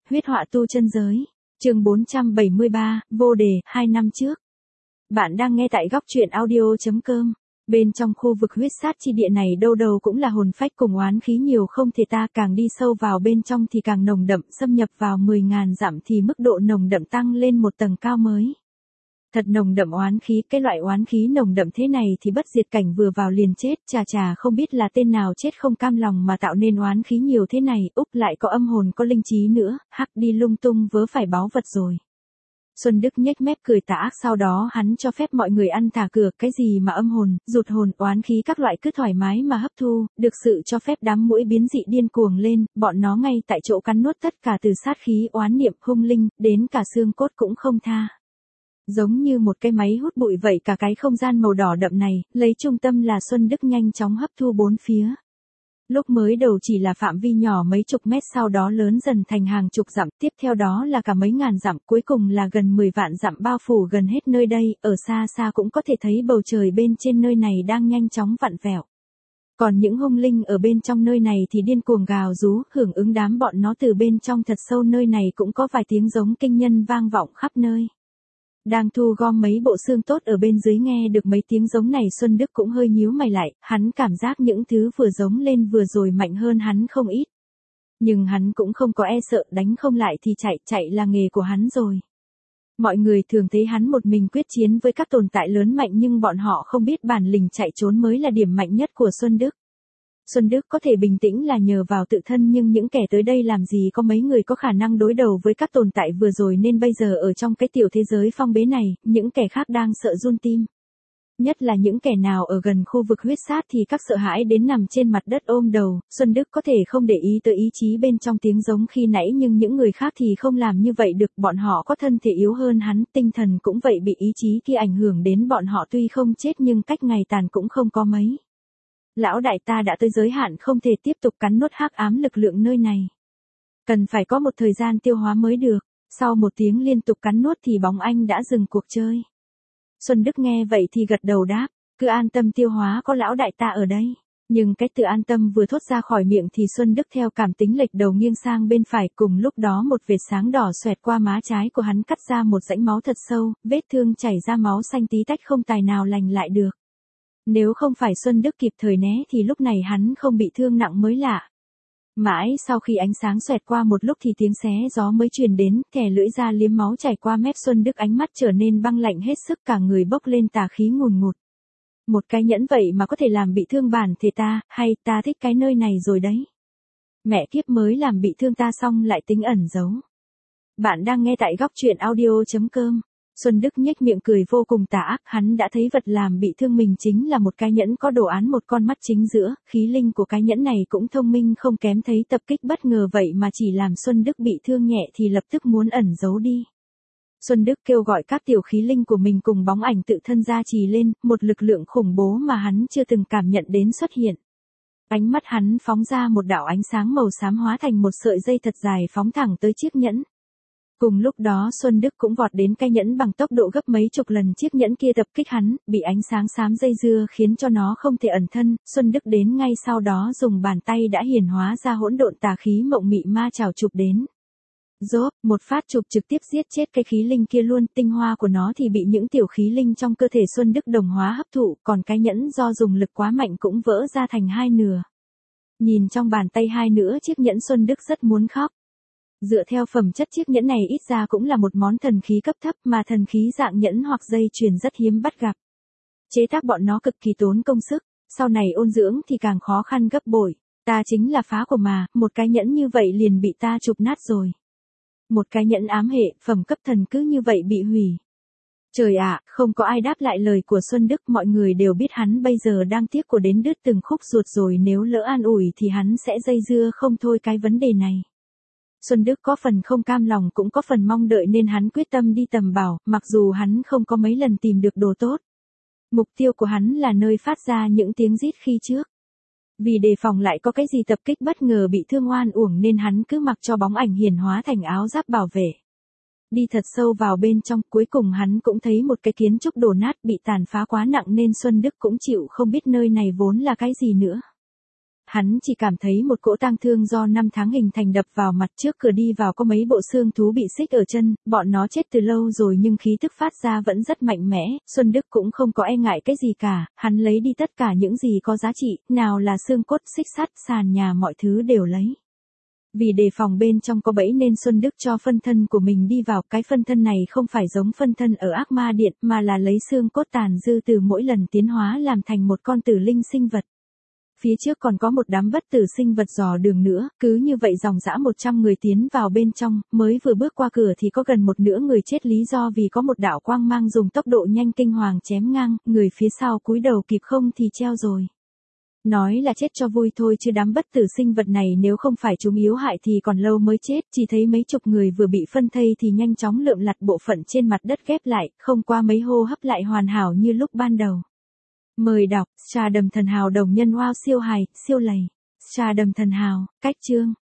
Huyết họa tu chân giới. Chương 473, vô đề, 2 năm trước. Bạn đang nghe tại góc truyện audio.com. Bên trong khu vực huyết sát chi địa này đâu đâu cũng là hồn phách cùng oán khí nhiều không thể ta, càng đi sâu vào bên trong thì càng nồng đậm, xâm nhập vào 10.000 dặm thì mức độ nồng đậm tăng lên một tầng cao mới. Thật nồng đậm oán khí, cái loại oán khí nồng đậm thế này thì bất diệt cảnh vừa vào liền chết, chà không biết là tên nào chết không cam lòng mà tạo nên oán khí nhiều thế này, úp lại có âm hồn có linh trí nữa, hắc đi lung tung vớ phải báu vật rồi. Xuân Đức nhếch mép cười tà ác, sau đó hắn cho phép mọi người ăn thả cửa, cái gì mà âm hồn, rụt hồn, oán khí các loại cứ thoải mái mà hấp thu, được sự cho phép đám muỗi biến dị điên cuồng lên, bọn nó ngay tại chỗ cắn nuốt tất cả từ sát khí, oán niệm, hung linh, đến cả xương cốt cũng không tha. Giống như một cái máy hút bụi vậy, cả cái không gian màu đỏ đậm này, lấy trung tâm là Xuân Đức nhanh chóng hấp thu bốn phía. Lúc mới đầu chỉ là phạm vi nhỏ mấy chục mét, sau đó lớn dần thành hàng chục dặm, tiếp theo đó là cả mấy ngàn dặm, cuối cùng là gần 10 vạn dặm bao phủ gần hết nơi đây, ở xa xa cũng có thể thấy bầu trời bên trên nơi này đang nhanh chóng vặn vẹo. Còn những hung linh ở bên trong nơi này thì điên cuồng gào rú, hưởng ứng đám bọn nó từ bên trong thật sâu nơi này cũng có vài tiếng giống kinh nhân vang vọng khắp nơi. Đang thu gom mấy bộ xương tốt ở bên dưới, nghe được mấy tiếng giống này Xuân Đức cũng hơi nhíu mày lại, hắn cảm giác những thứ vừa giống lên vừa rồi mạnh hơn hắn không ít. Nhưng hắn cũng không có e sợ, đánh không lại thì chạy là nghề của hắn rồi. Mọi người thường thấy hắn một mình quyết chiến với các tồn tại lớn mạnh, nhưng bọn họ không biết bản lĩnh chạy trốn mới là điểm mạnh nhất của Xuân Đức. Xuân Đức có thể bình tĩnh là nhờ vào tự thân, nhưng những kẻ tới đây làm gì có mấy người có khả năng đối đầu với các tồn tại vừa rồi, nên bây giờ ở trong cái tiểu thế giới phong bế này, những kẻ khác đang sợ run tim. Nhất là những kẻ nào ở gần khu vực huyết sát thì các sợ hãi đến nằm trên mặt đất ôm đầu. Xuân Đức có thể không để ý tới ý chí bên trong tiếng giống khi nãy, nhưng những người khác thì không làm như vậy được, bọn họ có thân thể yếu hơn hắn, tinh thần cũng vậy, bị ý chí kia ảnh hưởng đến bọn họ, tuy không chết nhưng cách ngày tàn cũng không có mấy. Lão đại, ta đã tới giới hạn, không thể tiếp tục cắn nuốt hắc ám lực lượng nơi này. Cần phải có một thời gian tiêu hóa mới được. Sau một tiếng liên tục cắn nuốt thì bóng anh đã dừng cuộc chơi. Xuân Đức nghe vậy thì gật đầu đáp, cứ an tâm tiêu hóa, có lão đại ta ở đây. Nhưng cái từ an tâm vừa thốt ra khỏi miệng thì Xuân Đức theo cảm tính lệch đầu nghiêng sang bên phải, cùng lúc đó một vệt sáng đỏ xoẹt qua má trái của hắn, cắt ra một rãnh máu thật sâu, vết thương chảy ra máu xanh tí tách không tài nào lành lại được. Nếu không phải Xuân Đức kịp thời né thì lúc này hắn không bị thương nặng mới lạ. Mãi sau khi ánh sáng xoẹt qua một lúc thì tiếng xé gió mới truyền đến, thè lưỡi ra liếm máu chảy qua mép Xuân Đức, ánh mắt trở nên băng lạnh hết sức, cả người bốc lên tà khí ngùn ngụt. Một cái nhẫn vậy mà có thể làm bị thương bản thể ta, hay ta thích cái nơi này rồi đấy. Mẹ kiếp, mới làm bị thương ta xong lại tính ẩn giấu. Bạn đang nghe tại góc truyện audio.com. Xuân Đức nhếch miệng cười vô cùng tà ác, hắn đã thấy vật làm bị thương mình chính là một cái nhẫn có đồ án một con mắt chính giữa, khí linh của cái nhẫn này cũng thông minh không kém, thấy tập kích bất ngờ vậy mà chỉ làm Xuân Đức bị thương nhẹ thì lập tức muốn ẩn giấu đi. Xuân Đức kêu gọi các tiểu khí linh của mình cùng bóng ảnh tự thân gia trì lên, một lực lượng khủng bố mà hắn chưa từng cảm nhận đến xuất hiện. Ánh mắt hắn phóng ra một đạo ánh sáng màu xám hóa thành một sợi dây thật dài phóng thẳng tới chiếc nhẫn. Cùng lúc đó Xuân Đức cũng vọt đến cái nhẫn bằng tốc độ gấp mấy chục lần chiếc nhẫn kia tập kích hắn, bị ánh sáng xám dây dưa khiến cho nó không thể ẩn thân. Xuân Đức đến ngay sau đó dùng bàn tay đã hiển hóa ra hỗn độn tà khí mộng mị ma chảo chụp đến. Rốp, một phát chụp trực tiếp giết chết cái khí linh kia luôn, tinh hoa của nó thì bị những tiểu khí linh trong cơ thể Xuân Đức đồng hóa hấp thụ, còn cái nhẫn do dùng lực quá mạnh cũng vỡ ra thành hai nửa. Nhìn trong bàn tay hai nửa chiếc nhẫn Xuân Đức rất muốn khóc. Dựa theo phẩm chất chiếc nhẫn này ít ra cũng là một món thần khí cấp thấp, mà thần khí dạng nhẫn hoặc dây chuyền rất hiếm bắt gặp. Chế tác bọn nó cực kỳ tốn công sức, sau này ôn dưỡng thì càng khó khăn gấp bội. Ta chính là phá của mà, một cái nhẫn như vậy liền bị ta chụp nát rồi. Một cái nhẫn ám hệ, phẩm cấp thần cứ như vậy bị hủy. Trời ạ, không có ai đáp lại lời của Xuân Đức, mọi người đều biết hắn bây giờ đang tiếc của đến đứt từng khúc ruột rồi, nếu lỡ an ủi thì hắn sẽ dây dưa không thôi cái vấn đề này. Xuân Đức có phần không cam lòng cũng có phần mong đợi nên hắn quyết tâm đi tầm bảo, mặc dù hắn không có mấy lần tìm được đồ tốt. Mục tiêu của hắn là nơi phát ra những tiếng rít khi trước. Vì đề phòng lại có cái gì tập kích bất ngờ bị thương oan uổng nên hắn cứ mặc cho bóng ảnh hiển hóa thành áo giáp bảo vệ. Đi thật sâu vào bên trong, cuối cùng hắn cũng thấy một cái kiến trúc đổ nát bị tàn phá quá nặng nên Xuân Đức cũng chịu không biết nơi này vốn là cái gì nữa. Hắn chỉ cảm thấy một cỗ tang thương do năm tháng hình thành đập vào mặt, trước cửa đi vào có mấy bộ xương thú bị xích ở chân, bọn nó chết từ lâu rồi nhưng khí tức phát ra vẫn rất mạnh mẽ, Xuân Đức cũng không có e ngại cái gì cả, hắn lấy đi tất cả những gì có giá trị, nào là xương cốt, xích sắt, sàn nhà, mọi thứ đều lấy. Vì đề phòng bên trong có bẫy nên Xuân Đức cho phân thân của mình đi vào, cái phân thân này không phải giống phân thân ở ác ma điện mà là lấy xương cốt tàn dư từ mỗi lần tiến hóa làm thành một con tử linh sinh vật. Phía trước còn có một đám bất tử sinh vật dò đường nữa, cứ như vậy dòng dã 100 người tiến vào bên trong, mới vừa bước qua cửa thì có gần một nửa người chết, lý do vì có một đạo quang mang dùng tốc độ nhanh kinh hoàng chém ngang, người phía sau cúi đầu kịp không thì treo rồi. Nói là chết cho vui thôi chứ đám bất tử sinh vật này nếu không phải chúng yếu hại thì còn lâu mới chết, chỉ thấy mấy chục người vừa bị phân thây thì nhanh chóng lượm lặt bộ phận trên mặt đất ghép lại, không qua mấy hô hấp lại hoàn hảo như lúc ban đầu. Mời đọc, Trà Đầm Thần Hào đồng nhân wow siêu hài, siêu lầy. Trà Đầm Thần Hào, cách chương.